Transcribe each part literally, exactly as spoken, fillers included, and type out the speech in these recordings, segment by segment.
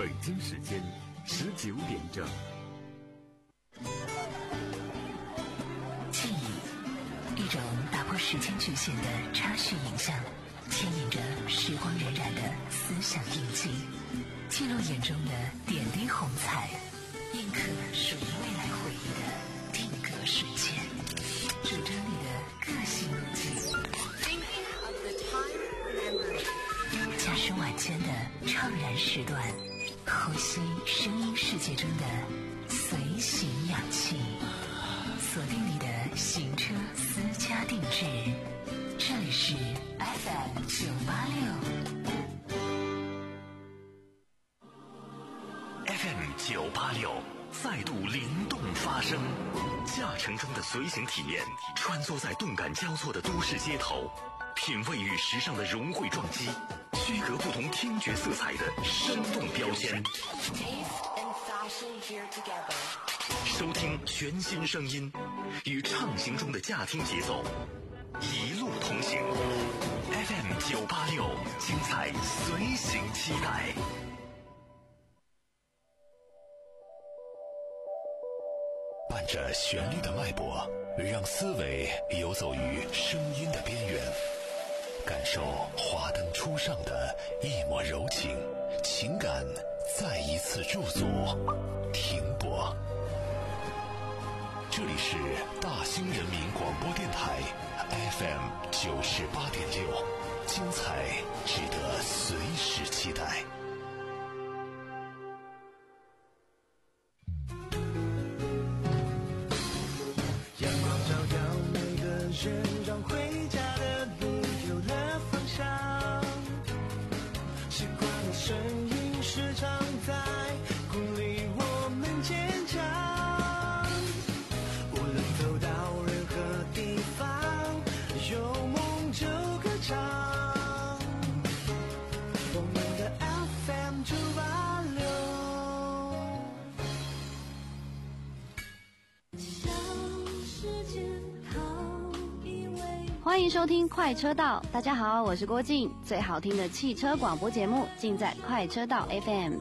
北京时间十九点整。 记忆，一种打破时间局限的插叙影像，牵引着时光荏苒的思想印记，记录眼中的点滴红彩，印刻属于未来回忆的定格瞬间，主张你的个性路径。驾驶晚间的怅然时段，呼吸声音世界中的随行氧气，锁定你的行车私家定制。这里是 F M 九八六 F M 九八六再度灵动发声，驾乘中的随行体验，穿梭在动感交错的都市街头，品味与时尚的融汇撞击，区隔不同听觉色彩的生动标签，收听全新声音，与畅行中的驾听节奏一路同行。 F M 九八六，精彩随行期待。伴着旋律的脉搏，让思维游走于声音的边缘，感受华灯初上的一抹柔情，情感再一次驻足停泊。这里是大兴人民广播电台 F M 九十八点六，精彩值得随时期待。 阳光照耀每个人，让回家的路有了方向。习惯的声音时常在鼓励我们坚强。无论走到任何地方，有梦就歌唱。我们的 F M 九八六。 欢迎收听快车道，大家好，我是郭静，最好听的汽车广播节目尽在快车道 F M。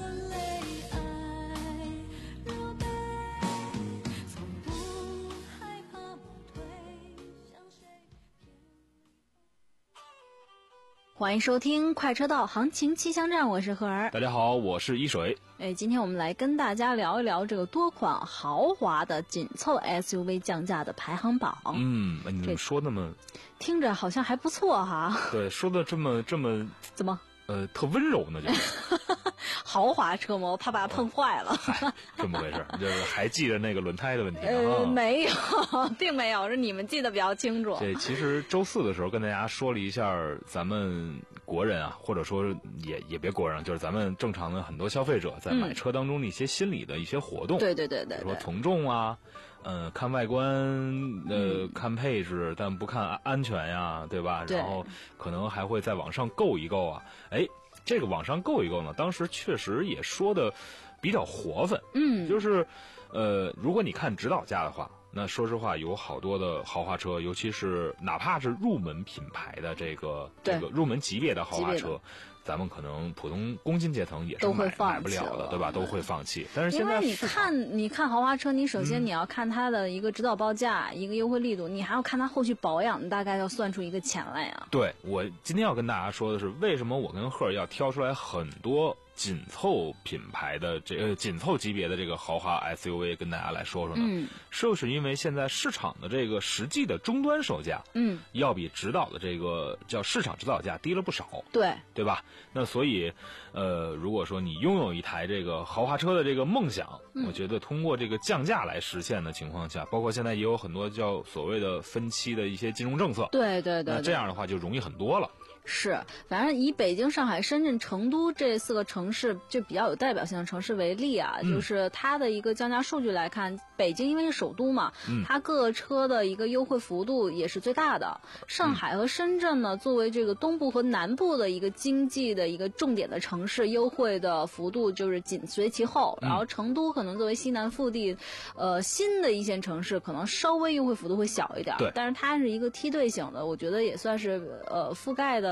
欢迎收听快车道行情气象站，我是何儿。 大家好，我是一水。 哎，今天我们来跟大家聊一聊这个多款豪华的紧凑 S U V 降价的排行榜。 嗯，你怎么说那么听着好像还不错哈？ 对，说的这么这么怎么？ 呃，特温柔呢，就是豪华车嘛，我怕把它碰坏了。 嗨，这么回事，就是还记着那个轮胎的问题吗？ 呃，没有，并没有，是你们记得比较清楚。 对，其实周四的时候跟大家说了一下咱们国人啊，或者说也也别国人，就是咱们正常的很多消费者在买车当中的一些心理的一些活动。 嗯、对对对对， 比如说从众啊，呃，看外观，呃，嗯、看配置，但不看安全呀，对吧？ 对， 然后可能还会在网上购一购啊，哎。这个网上购一购呢，当时确实也说的比较活泛， 嗯， 就是，呃，如果你看指导价的话，那说实话有好多的豪华车，尤其是哪怕是入门品牌的这个这个入门级别的豪华车，咱们可能普通工薪阶层也是买买不了的，对吧？都会放弃。但是现在因为你看，你看豪华车，你首先你要看它的一个指导报价，嗯、一个优惠力度，你还要看它后续保养，大概要算出一个钱来呀。 对，我今天要跟大家说的是，为什么我跟赫要挑出来很多紧凑品牌的这个紧凑级别的这个豪华 S U V 跟大家来说说呢？ 嗯， 是不是因为现在市场的这个实际的终端售价， 嗯， 要比指导的这个叫市场指导价低了不少， 对， 对吧？那所以，呃，如果说你拥有一台这个豪华车的这个梦想， 嗯、 我觉得通过这个降价来实现的情况下，包括现在也有很多叫所谓的分期的一些金融政策， 对对 对, 对， 那这样的话就容易很多了。 是，反正以北京、上海、深圳、成都这四个城市就比较有代表性的城市为例啊， 嗯、 就是它的一个降价数据来看，北京因为是首都嘛， 嗯、 它各车的一个优惠幅度也是最大的。上海和深圳呢，作为这个东部和南部的一个经济的一个重点的城市，优惠的幅度就是紧随其后。 嗯、 然后成都可能作为西南腹地，呃，新的一线城市，可能稍微优惠幅度会小一点， 对， 但是它是一个梯队型的，我觉得也算是呃覆盖的。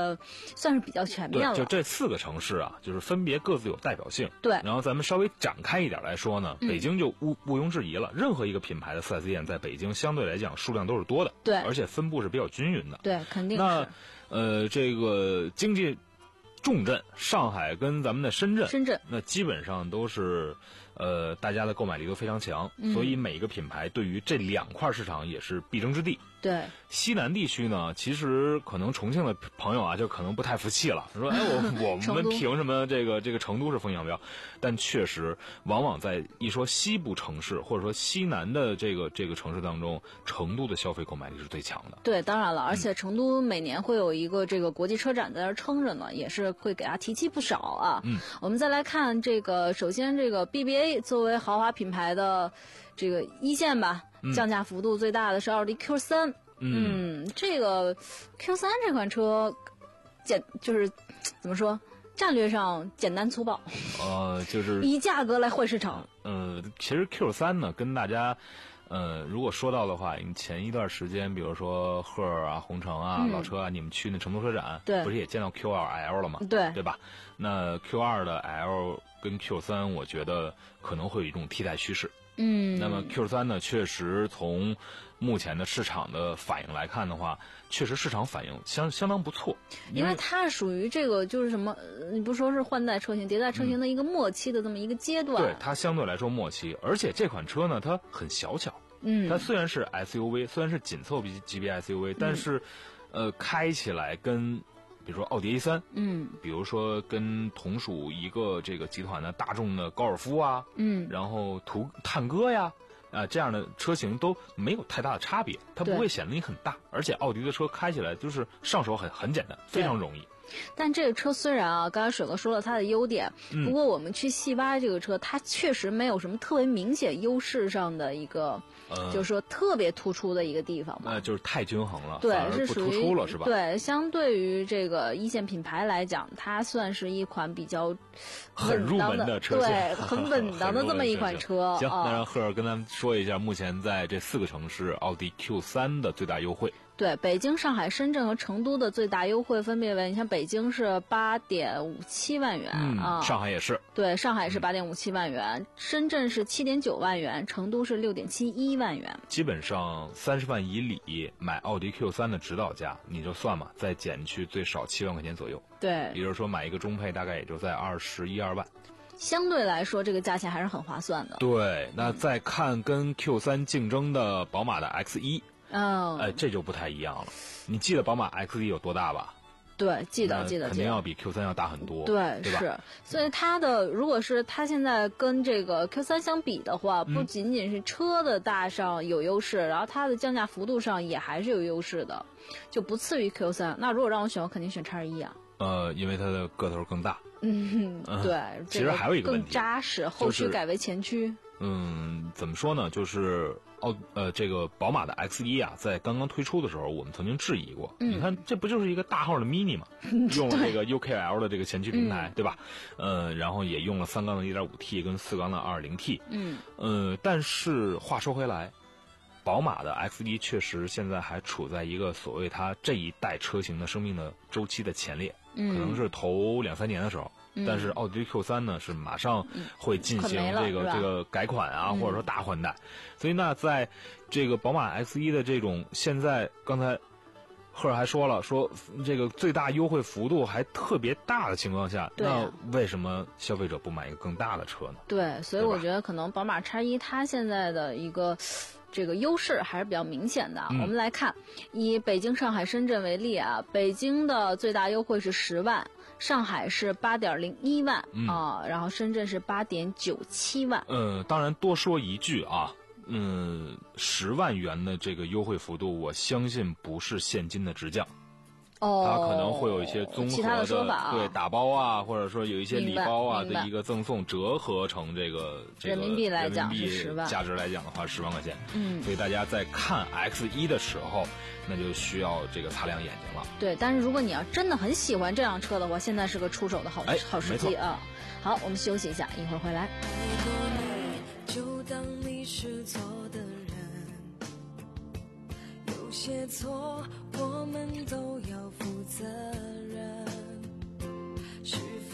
的算是比较全面了。 对，就这四个城市啊，就是分别各自有代表性。 对， 然后咱们稍微展开一点来说呢，北京就毋毋庸置疑了，任何一个品牌的 四 S 店在北京相对来讲数量都是多的， 对， 而且分布是比较均匀的。 对，肯定是。 那呃，这个经济重镇上海跟咱们的深圳， 深圳那基本上都是，呃，大家的购买力都非常强， 嗯、 所以每一个品牌对于这两块市场也是必争之地。 对， 西南地区呢，其实可能重庆的朋友啊，就可能不太服气了，说，哎，我我们凭什么这个这个成都是风向标？但确实，往往在一说西部城市或者说西南的这个这个城市当中，成都的消费购买力是最强的。 对，当然了，而且成都每年会有一个这个国际车展在那儿撑着呢，也是会给它提气不少啊。 嗯， 我们再来看这个，首先这个 B B A 作为豪华品牌的这个一线吧。降价幅度最大的是奥迪 Q 三，嗯，嗯这个 Q 三这款车简就是怎么说，战略上简单粗暴， 呃，就是以价格来换市场。 呃，其实 Q 三呢，跟大家，呃，如果说到的话，你前一段时间，比如说赫尔啊、红城啊、嗯、老车啊，你们去那成都车展， 对， 不是也见到 Q 二 L 了吗？ 对， 对吧？那 Q 二的 L 跟 Q 三，我觉得可能会有一种替代趋势。 嗯， 那么 Q 三呢，确实从目前的市场的反应来看的话，确实市场反应相相当不错。 因为它属于这个就是什么，你不说是换代车型、迭代车型的一个末期的这么一个阶段。 嗯、对，它相对来说末期，而且这款车呢，它很小巧。 嗯， 它虽然是 S U V， 虽然是紧凑级别 S U V，、嗯、但是，呃，开起来跟比如说奥迪 A 三， 嗯， 比如说跟同属一个这个集团的大众的高尔夫啊， 嗯， 然后途探戈呀，啊这样的车型都没有太大的差别，它不会显得你很大，而且奥迪的车开起来就是上手很很简单，非常容易。 但这个车虽然啊，刚才水哥说了它的优点， 嗯、 不过我们去细挖这个车，它确实没有什么特别明显优势上的一个。 呃、 就是说特别突出的一个地方嘛， 那、呃、就是太均衡了， 对， 反而不突出了，是吧？ 对，相对于这个一线品牌来讲，它算是一款比较很入门的车型， 对，很稳当的这么一款车。 行，那让赫尔跟咱们说一下，目前在这四个城市，奥迪 Q 三的最大优惠。 对，北京、上海、深圳和成都的最大优惠分别为，你像北京是八点五七万元、 嗯、 啊， 上海也是， 对，上海是八点五七万元、嗯，深圳是七点九万元，成都是六点七一万元。 基本上三十万以里买奥迪 Q 三的指导价，你就算嘛，再减去最少七万块钱左右。 对， 也就是说买一个中配大概也就在二十一二万。 相对来说，这个价钱还是很划算的。 对，那再看跟 Q 三竞争的宝马的 X 一。 嗯， 哎，这就不太一样了。你记得宝马 X 一有多大吧？ 对，记得记得， 肯定要比 Q 三要大很多。 对， 对吧？ 是。所以它的，如果是它现在跟这个 Q 三相比的话，不仅仅是车的大上有优势，嗯、然后它的降价幅度上也还是有优势的，就不次于 Q 三。那如果让我选，我肯定选 X 一啊。 呃，因为它的个头更大。 嗯，对。 嗯、其实还有一个问题， 更扎实，后驱改为前驱。 就是、嗯，怎么说呢？就是奥呃，这个宝马的 X 一啊，在刚刚推出的时候，我们曾经质疑过。 嗯、 你看，这不就是一个大号的 Mini 吗？用了这个 U K L 的这个前驱平台， 嗯、 对吧？呃，然后也用了三缸的 一点五 T 跟四缸的 二点零 T。 嗯。 呃，但是话说回来，宝马的 X 一确实现在还处在一个所谓它这一代车型的生命的周期的前列， 嗯、 可能是头两三年的时候。 嗯、 但是奥迪 Q 三呢是马上会进行这个、 嗯、 这个改款啊， 嗯、 或者说大换代，所以那在这个宝马 X 一的这种现在刚才赫尔还说了，说这个最大优惠幅度还特别大的情况下， 啊、 那为什么消费者不买一个更大的车呢？ 对，所以我觉得可能宝马 X 一它现在的一个这个优势还是比较明显的。 嗯、 我们来看，以北京、上海、深圳为例啊，北京的最大优惠是十万。上海是八点零一万啊、 嗯呃，然后深圳是八点九七万。 呃，当然多说一句啊，嗯，十万元的这个优惠幅度，我相信不是现金的直降。 哦， 它可能会有一些综合的， 其他的说法、啊， 对打包啊，或者说有一些礼包啊的一个赠送，折合成这个这个人民币来讲是十万， 价值来讲的话十万块钱。 嗯， 所以大家在看 X 一的时候，那就需要这个擦亮眼睛了。 对，但是如果你要真的很喜欢这辆车的话，现在是个出手的好、 哎、 好时机啊。好，我们休息一下，一会儿回来。 就当你是错的人，有些错我们都要负责任。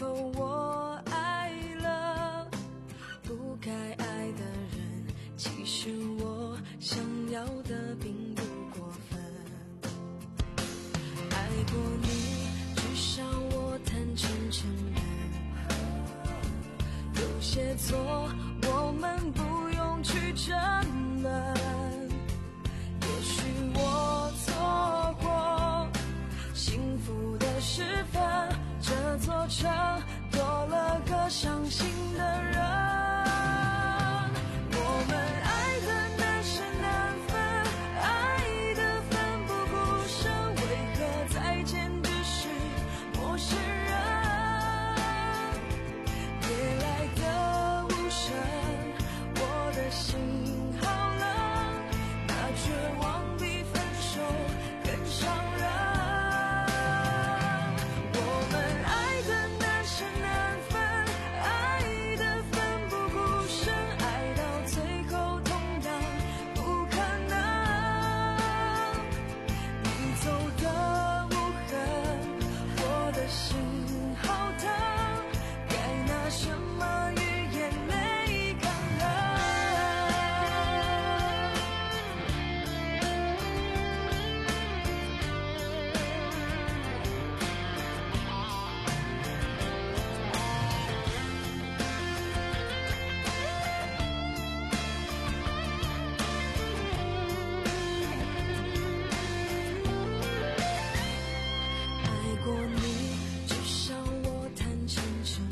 否我爱了不该爱的人？其实我想要的并不过分。爱过你，至少我坦诚承认，有些错我们不用去争论。也许我错过幸福的时分，这座城多了个伤心的人。我们爱的难舍难分，爱的奋不顾身，为何再见只是陌生人？夜来的无声，我的心好冷，那绝望比分手更伤人。我们爱的难舍难分，爱的奋不顾身，爱到最后痛到不可能。你走的无痕，我的心好疼，该拿什么与眼泪抗衡？爱过你，至少我坦诚承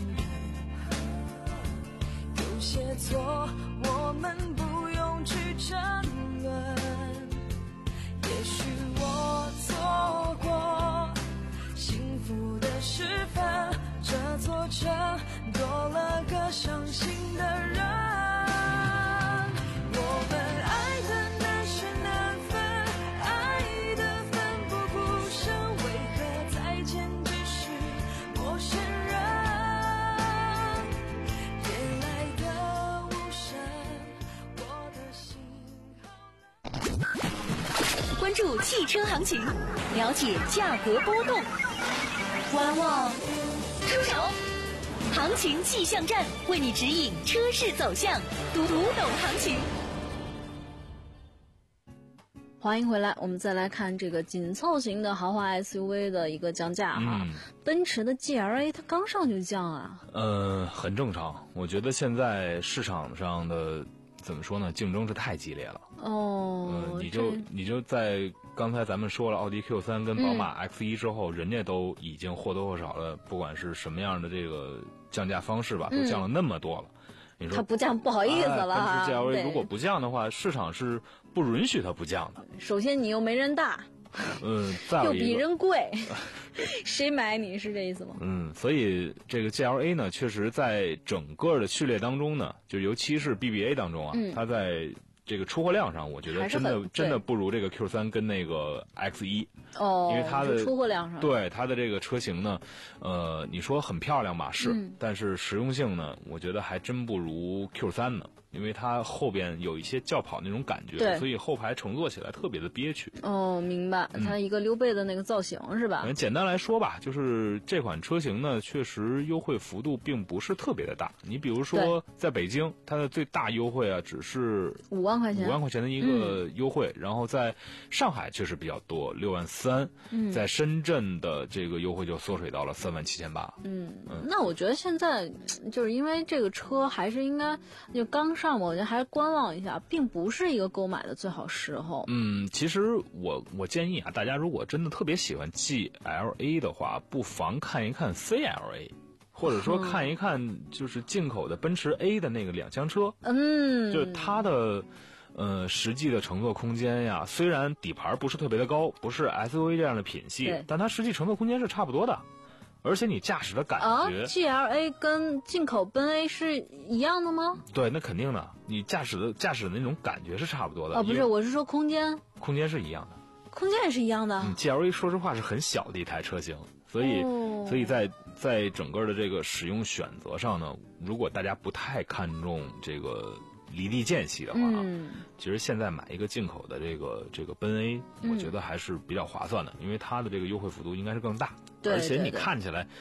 认，有些错我们不用去争论。也许我错过幸福的时分，这座城多了个伤心的人。我们爱的难舍难分，爱的奋不顾身，为何再见只是陌生人？夜来的无声，我的心好关注汽车行情，了解价格波动。观望出手，行情气象站为你指引车市走向，读懂行情。 欢迎回来，我们再来看这个紧凑型的豪华 S U V 的一个降价哈。 嗯奔驰的 G L A 它刚上就降啊。 呃，很正常。我觉得现在市场上的怎么说呢，竞争是太激烈了。 哦， 呃，你就这你就在刚才咱们说了奥迪 Q 三跟宝马 X 一之后，人家都已经或多或少的，不管是什么样的这个降价方式吧，都降了那么多了。你说它不降不好意思了哎哈。 奔驰 G L A 对如果不降的话，市场是不允许它不降的。 首先你又没人大， 嗯，再有又比一个。 人贵，谁买你是这意思吗？ 嗯，所以这个 G L A 呢，确实在整个的序列当中呢，就尤其是 B B A 当中啊， 嗯它在这个出货量上，我觉得还是真的很真的对不如这个 Q 三跟那个 X 一。 哦， 因为它的就出货量上， 对它的这个车型呢，呃，你说很漂亮吧，是， 嗯但是实用性呢，我觉得还真不如 Q 三呢，因为它后边有一些轿跑那种感觉， 对所以后排乘坐起来特别的憋屈。 哦，明白，它一个溜背的那个造型是吧？ 嗯，简单来说吧，就是这款车型呢，确实优惠幅度并不是特别的大。你比如说，在北京，它的最大优惠啊，只是五万块钱， 五万块钱的一个优惠，然后在上海确实比较多，六万三， 嗯在深圳的这个优惠就缩水到了三万七千八。 嗯，那我觉得现在就是因为这个车还是应该就刚上嘛，我觉得还是观望一下，并不是一个购买的最好时候。 嗯，其实我我建议啊，大家如果真的特别喜欢 G L A 的话，不妨看一看 C L A。或者说看一看，就是进口的奔驰 A 的那个两厢车， 嗯， 就是它的，呃，实际的乘坐空间呀，虽然底盘不是特别的高，不是 S U V 这样的品系，但它实际乘坐空间是差不多的，而且你驾驶的感觉、 啊、G L A 跟进口奔 A 是一样的吗？ 对，那肯定的，你驾驶的驾驶的那种感觉是差不多的。 哦，不是，我是说空间， 空间是一样的， 空间也是一样的。 嗯 ，G L A 说实话是很小的一台车型，所以， 哦、 所以在在整个的这个使用选择上呢，如果大家不太看重这个离地间隙的话， 嗯， 其实现在买一个进口的这个这个奔 A，、嗯、我觉得还是比较划算的，因为它的这个优惠幅度应该是更大， 对， 而且你看起来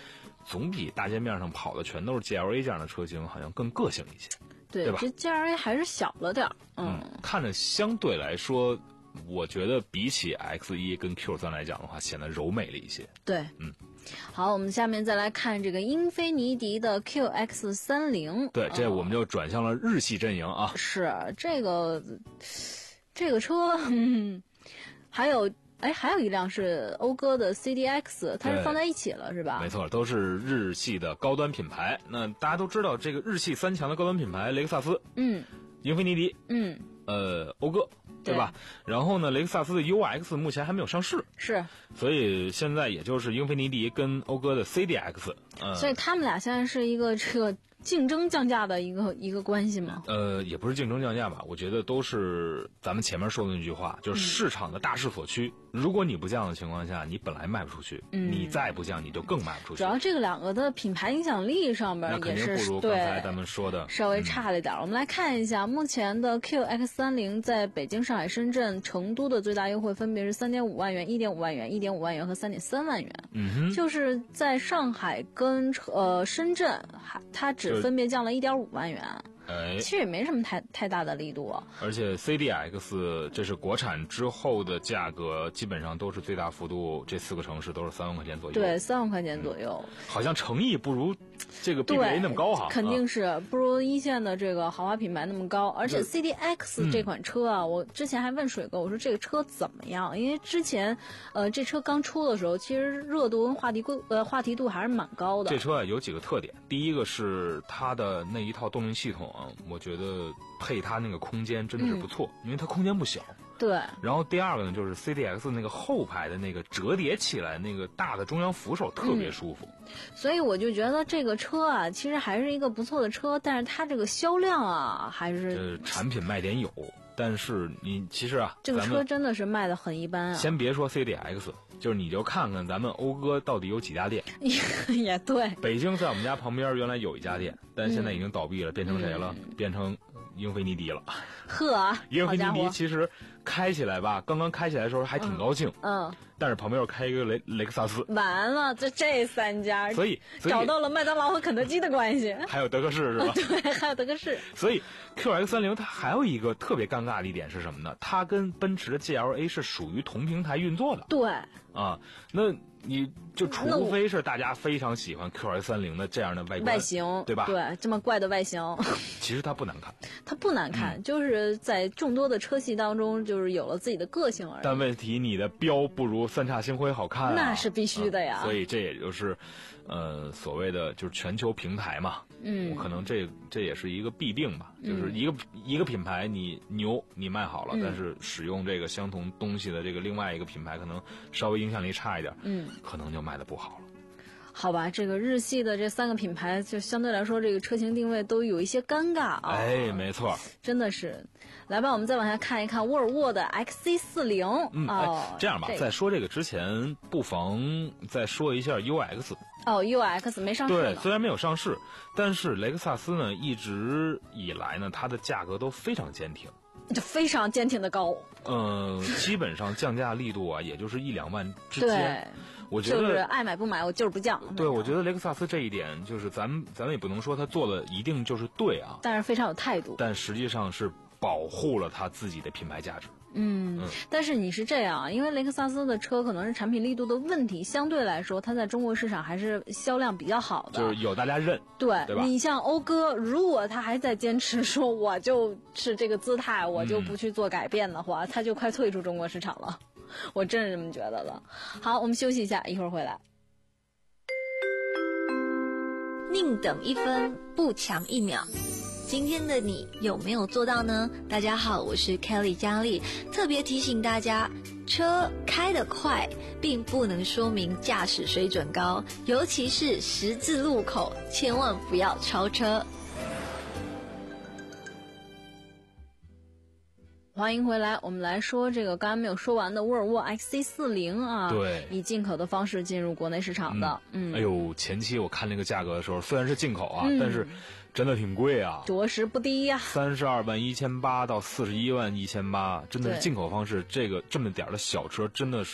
总比大街面上跑的全都是 G L A 这样的车型好像更个性一些， 对， 对吧？ 这 G L A 还是小了点儿，嗯， 嗯，看着相对来说，我觉得比起 X 一 跟 Q 三来讲的话，显得柔美了一些。 对， 嗯。 好，我们下面再来看这个英菲尼迪的 Q X 三十。 对，这我们就转向了日系阵营啊。 是这个这个车，嗯，还有哎，还有一辆是讴歌的 C D X， 它是放在一起了，是吧？ 没错，都是日系的高端品牌。那大家都知道，这个日系三强的高端品牌，雷克萨斯， 嗯， 英菲尼迪， 嗯， 呃，讴歌。对吧？然后呢，雷克萨斯的 U X 目前还没有上市， 是， 所以现在也就是英菲尼迪跟讴歌的 C D X， 嗯，所以他们俩现在是一个这个竞争降价的一个一个关系吗？ 呃，也不是竞争降价吧，我觉得都是咱们前面说的那句话，就是市场的大势所趋。嗯、如果你不降的情况下，你本来卖不出去，嗯、你再不降，你就更卖不出去。 主要这个两个的品牌影响力上边也是不如刚才咱们说的稍微差了一点、嗯。我们来看一下，目前的 Q X 三十在北京、上海、深圳、成都的最大优惠分别是三点五万元、一点五万元、一点五万元和三点三万元。 嗯哼， 就是在上海跟呃深圳，还它只分别降了一点五万元。 哎， 其实也没什么太太大的力度啊。 而且 C D X 这是国产之后的价格，基本上都是最大幅度，这四个城市都是三万块钱左右。 对，三万块钱左右。 嗯、好像诚意不如这个 B B A 那么高哈。 肯定是不如一线的这个豪华品牌那么高。而且 C D X 这款车啊，嗯、我之前还问水哥，我说这个车怎么样？因为之前呃这车刚出的时候，其实热度跟话题度呃话题度还是蛮高的。 这车啊有几个特点，第一个是它的那一套动力系统。我觉得配它那个空间真的是不错，嗯、因为它空间不小。 对。 然后第二个呢，就是 C D X 那个后排的那个折叠起来那个大的中央扶手特别舒服。 嗯、所以我就觉得这个车啊，其实还是一个不错的车，但是它这个销量啊，还是这产品卖点有，但是你其实啊， 这个车真的是卖的很一般啊。 先别说 C D X。就是你就看看咱们讴歌到底有几家店， 也对。 北京在我们家旁边原来有一家店，但现在已经倒闭了，嗯、变成谁了？嗯、变成英菲尼迪了。 呵， 英菲尼迪其实开起来吧，刚刚开起来的时候还挺高兴， 嗯， 但是旁边又开一个雷雷克萨斯， 完了，这这三家， 所以, 所以找到了麦当劳和肯德基的关系， 还有德克士是吧？ 对，还有德克士。 所以 Q X 三十它还有一个特别尴尬的一点是什么呢？它跟奔驰的 G L A 是属于同平台运作的。 对。 啊，那你就除非是大家非常喜欢 Q X 三十的这样的外观外形， 对吧？ 对，这么怪的外形， 其实它不难看， 它不难看，嗯、就是在众多的车系当中，就是有了自己的个性而已。 但问题你的标不如三叉星辉好看、啊， 那是必须的呀。 嗯、所以这也就是，呃，所谓的就是全球平台嘛。 嗯， 可能这这也是一个弊病吧，嗯、就是一个一个品牌你牛你卖好了，嗯、但是使用这个相同东西的这个另外一个品牌可能稍微影响力差一点， 嗯， 可能就卖得不好了。 好吧，这个日系的这三个品牌就相对来说这个车型定位都有一些尴尬啊。 哎，没错， 真的是。来吧，我们再往下看一看沃尔沃的 X C 四十。 嗯， 哦， 哎，这样吧， 这个、 在说这个之前，不妨再说一下 U X。 哦 ，U X 没上市。 对，虽然没有上市，但是雷克萨斯呢，一直以来呢，它的价格都非常坚挺， 就非常坚挺的高。 嗯、呃，基本上降价力度啊，也就是一两万之间。 对。 我觉得就是爱买不买，我就是不降。 对，我觉得雷克萨斯这一点，就是咱们咱们也不能说他做的一定就是对啊， 但是非常有态度。 但实际上是保护了他自己的品牌价值。 嗯，嗯但是你是这样，因为雷克萨斯的车可能是产品力度的问题，相对来说，它在中国市场还是销量比较好的， 就是有大家认。 对， 对吧？ 你像讴歌，如果他还在坚持说我就是这个姿态，我就不去做改变的话，他、嗯、就快退出中国市场了。我真是这么觉得的。好，我们休息一下，一会儿回来。 宁等一分，不强一秒。今天的你有没有做到呢？大家好，我是 Kelly 佳丽，特别提醒大家，车开得快并不能说明驾驶水准高，尤其是十字路口，千万不要超车。 欢迎回来，我们来说这个刚刚没有说完的沃尔沃 X C 四十 啊， 对， 以进口的方式进入国内市场的。嗯， 嗯哎呦，前期我看那个价格的时候，虽然是进口啊，嗯、但是真的挺贵啊， 着实不低呀、啊， 三十二万一千八到四十一万一千八，真的是进口方式，这个这么点的小车真的是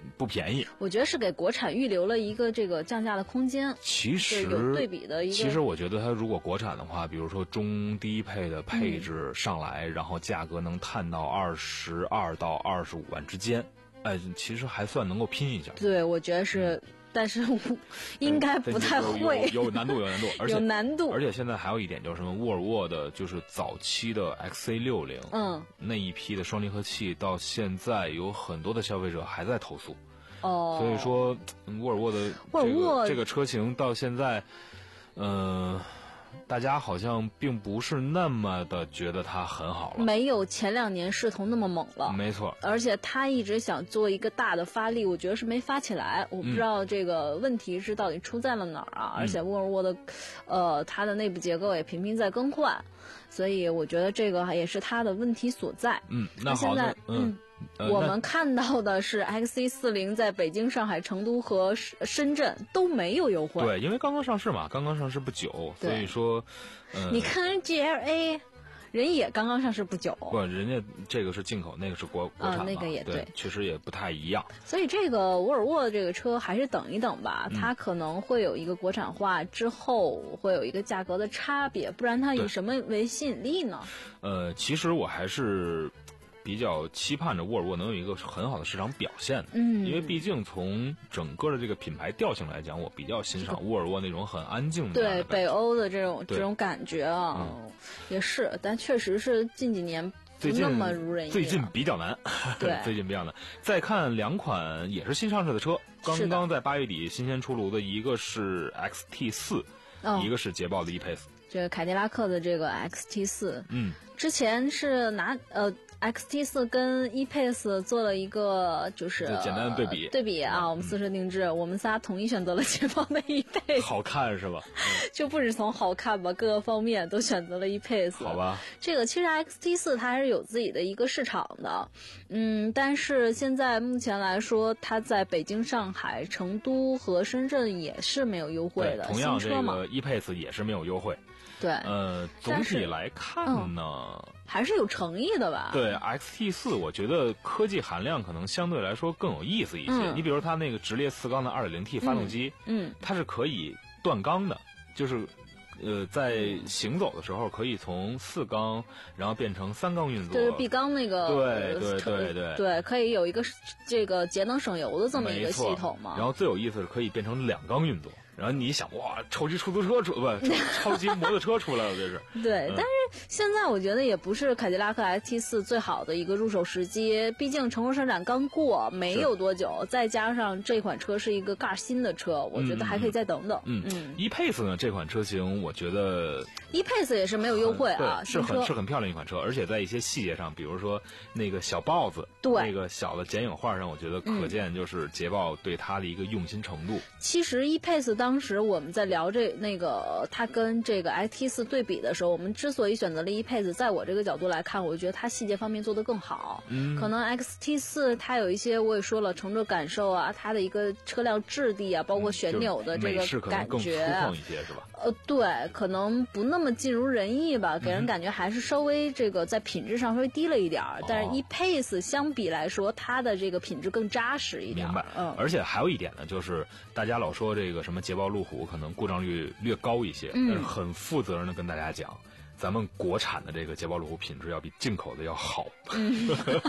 不便宜。 我觉得是给国产预留了一个这个降价的空间。 其实有对比的一个。 其实我觉得它如果国产的话，比如说中低配的配置上来，嗯、然后价格能探到二十二到二十五万之间，哎，其实还算能够拼一下。 对，我觉得是。嗯但是应该不太会， 有有难度，有难度，而且有难度。 而且现在还有一点就是什么，沃尔沃的就是早期的 X C 六十， 嗯， 那一批的双离合器，到现在有很多的消费者还在投诉。 哦， 所以说沃尔沃的沃尔沃这个车型到现在，嗯、呃。大家好像并不是那么的觉得它很好了， 没有前两年势头那么猛了， 没错。 而且他一直想做一个大的发力，我觉得是没发起来。我不知道这个问题是到底出在了哪儿啊？嗯、而且沃尔沃的，呃，它的内部结构也频频在更换，所以我觉得这个也是它的问题所在。 嗯，那好的，嗯。 嗯呃、我们看到的是 X C 四十 在北京、上海、成都和深圳都没有优惠。 对，因为刚刚上市嘛，刚刚上市不久，所以说，呃， 你看人 G L A， 人也刚刚上市不久。 不，人家这个是进口，那个是国国产嘛、 啊，那个也对，确实也不太一样。 所以这个沃尔沃的这个车还是等一等吧， 嗯、 它可能会有一个国产化之后会有一个价格的差别，不然它以什么为吸引力呢？ 呃，其实我还是。比较期盼着沃尔沃能有一个很好的市场表现， 嗯， 因为毕竟从整个的这个品牌调性来讲，我比较欣赏沃尔沃那种很安静的对北欧的这种这种感觉啊、 嗯， 也是，但确实是近几年不那么如人意。 最近比较难， 对， 最近比较难。再看两款也是新上市的车，刚刚在八月底新鲜出炉的，一个是 X T 四、哦，一个是捷豹的 E-Pace。 这个凯迪拉克的这个 X T 四， 嗯， 之前是拿呃。X T 四 跟 E-Pace 做了一个就是简单的对比， 对比啊，我们四舍定制，嗯、我们仨统一选择了捷豹的 E-Pace， 好看是吧？ 嗯、就不止从好看吧，各个方面都选择了 E-Pace。 好吧， 这个其实 X T 四 它还是有自己的一个市场的，嗯，但是现在目前来说，它在北京、上海、成都和深圳也是没有优惠的， 同样新车嘛， 这个 E-Pace 也是没有优惠。 对， 呃，总体来看呢、 嗯，还是有诚意的吧？ 对 ，X T 四 我觉得科技含量可能相对来说更有意思一些。 嗯、 你比如它那个直列四缸的 二点零 T 发动机， 嗯，嗯它是可以断缸的，就是呃，在行走的时候可以从四缸然后变成三缸运作， 就是闭缸那个， 对对对对对，可以有一个这个节能省油的这么一个系统嘛。 然后最有意思是可以变成两缸运作。然后你想哇，超级出租车出不，超级摩托车出来了，这是。 对、 嗯， 但是现在我觉得也不是凯迪拉克 X T 四 最好的一个入手时机，毕竟成熟生产刚过没有多久，再加上这款车是一个盖新的车，我觉得还可以再等等。 嗯嗯。E-Pace 呢，这款车型我觉得 E-Pace 也是没有优惠啊， 是很是很漂亮一款车，而且在一些细节上，比如说那个小豹子， 对那个小的剪影画上，我觉得可见就是捷豹对它的一个用心程度。嗯、 其实 E-Pace 当时我们在聊这那个它跟这个 X T 四 对比的时候，我们之所以选择了 E-Pace， 在我这个角度来看，我觉得它细节方面做得更好。 嗯， 可能 X T 四 它有一些我也说了，乘坐感受啊，它的一个车辆质地啊，包括旋钮的这个感觉， 更粗犷一些是吧？ 呃，对，可能不那么尽如人意吧，给人感觉还是稍微这个在品质上稍微低了一点儿。嗯、但是 E-Pace 相比来说，它的这个品质更扎实一点。 明白。 嗯， 而且还有一点呢，就是大家老说这个什么捷豹路虎可能故障率略高一些， 嗯、 但是很负责任的跟大家讲，咱们国产的这个捷豹路虎品质要比进口的要好。 嗯，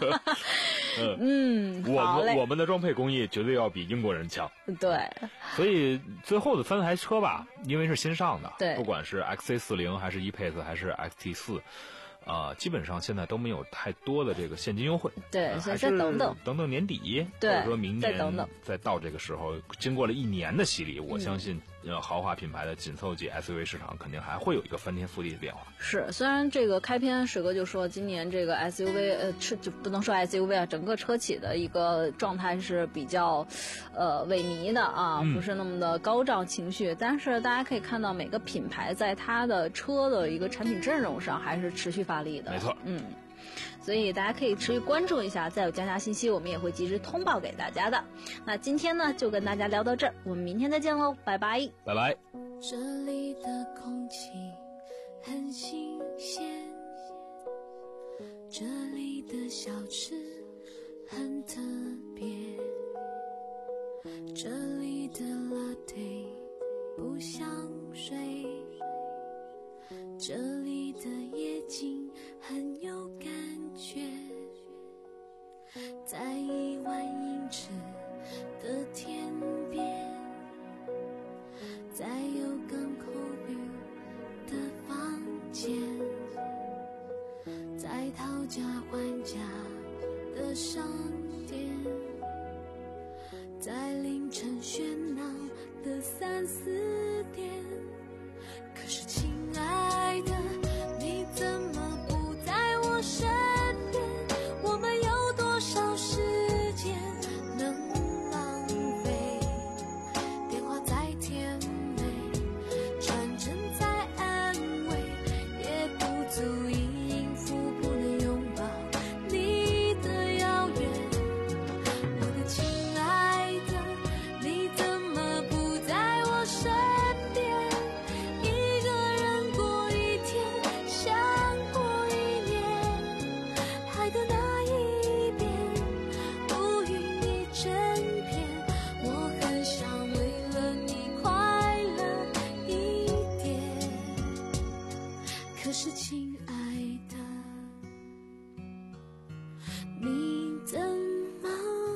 嗯我们我们的装配工艺绝对要比英国人强。 对， 所以最后的三台车吧，因为是新上的， 对， 不管是 X C 四十 还是 E-Pace 还是 X T 四。啊、呃，基本上现在都没有太多的这个现金优惠， 对， 呃、 再等等， 等等年底， 对， 或者说明年再等等， 再到这个时候，经过了一年的洗礼，我相信，呃，豪华品牌的紧凑级 S U V 市场肯定还会有一个翻天覆地的变化。 是，虽然这个开篇史哥就说今年这个 S U V， 呃，车就不能说 S U V 啊，整个车企的一个状态是比较，呃，萎靡的啊， 嗯、 不是那么的高涨情绪，但是大家可以看到每个品牌在它的车的一个产品阵容上还是持续发力的， 没错。 嗯，所以大家可以持续关注一下，再有降价信息我们也会及时通报给大家的。那今天呢就跟大家聊到这儿，我们明天再见喽，拜拜拜拜。 这里的空气很新鲜，这里的小吃很特别， 这里的夜景很有感觉，在一万英尺的天边，在有港口 view 的房间，在讨价还价的商店，在凌晨喧闹的三四点。可是亲爱的，你怎么不在我身边？我们有多少时间能浪费？电话再甜美，传真再安慰，也不足以应付不能拥抱你的遥远。我的亲爱的，你怎么不在我身边？一个人过一天，像过一年，爱的那一边，乌云一整片。我很想为了你快乐一点，可是亲爱的，你怎么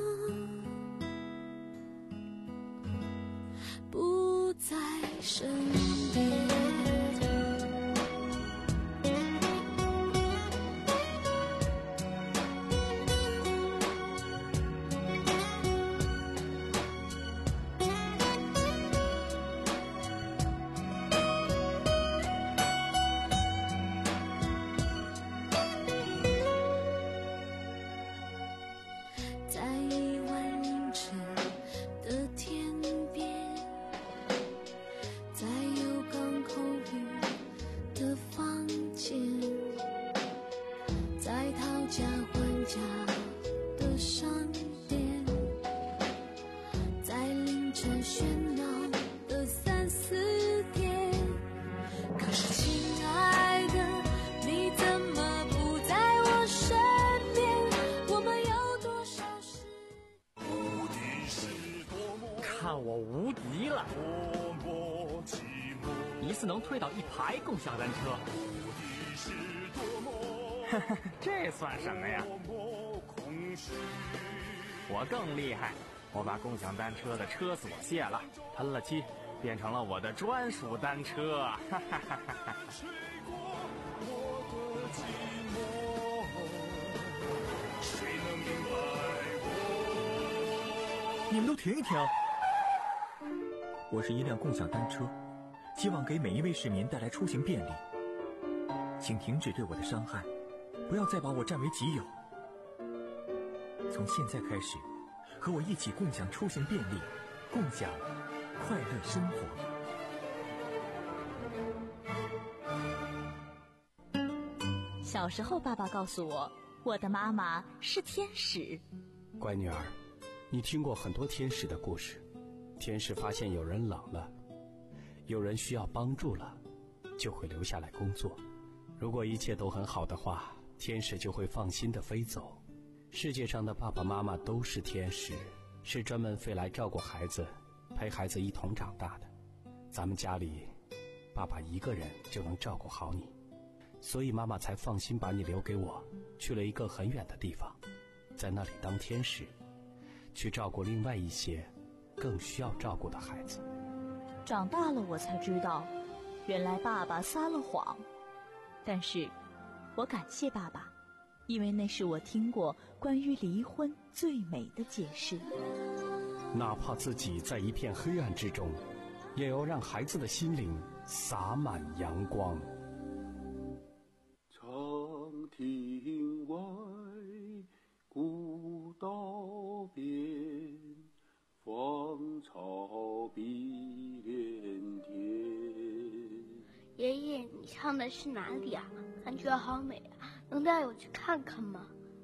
不在身边？在一万英尺的天边，在有港口 view 的房间，在讨价还价的商店，在凌晨喧闹的三四点。可是亲爱的，你怎么不在我身边？我们有多少时看我无敌了！一次能推倒一排共享单车，这算什么呀？我更厉害，我把共享单车的车锁卸了，喷了漆，变成了我的专属单车。哈哈哈哈！ 你们都停一停！我是一辆共享单车，希望给每一位市民带来出行便利。请停止对我的伤害，不要再把我占为己有。从现在开始，和我一起共享出行便利，共享快乐生活。 小时候，爸爸告诉我，我的妈妈是天使。 乖女儿，你听过很多天使的故事。天使发现有人冷了，有人需要帮助了，就会留下来工作。如果一切都很好的话，天使就会放心地飞走。世界上的爸爸妈妈都是天使，是专门飞来照顾孩子，陪孩子一同长大的。咱们家里，爸爸一个人就能照顾好你，所以妈妈才放心把你留给我，去了一个很远的地方，在那里当天使，去照顾另外一些更需要照顾的孩子。 长大了我才知道，原来爸爸撒了谎。但是我感谢爸爸，因为那是我听过关于离婚最美的解释。 哪怕自己在一片黑暗之中，也要让孩子的心灵洒满阳光。 长亭外，古道边，芳草碧连天。 爷爷，你唱的是哪里啊？感觉好美啊，能带我去看看吗？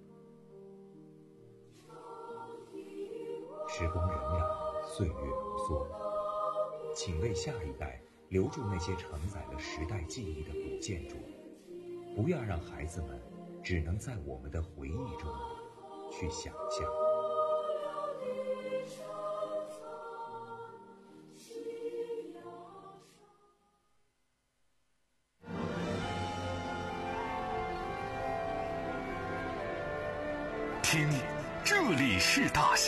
时光荏苒，岁月如梭，请为下一代留住那些承载了时代记忆的古建筑，不要让孩子们只能在我们的回忆中去想象。 听，这里是大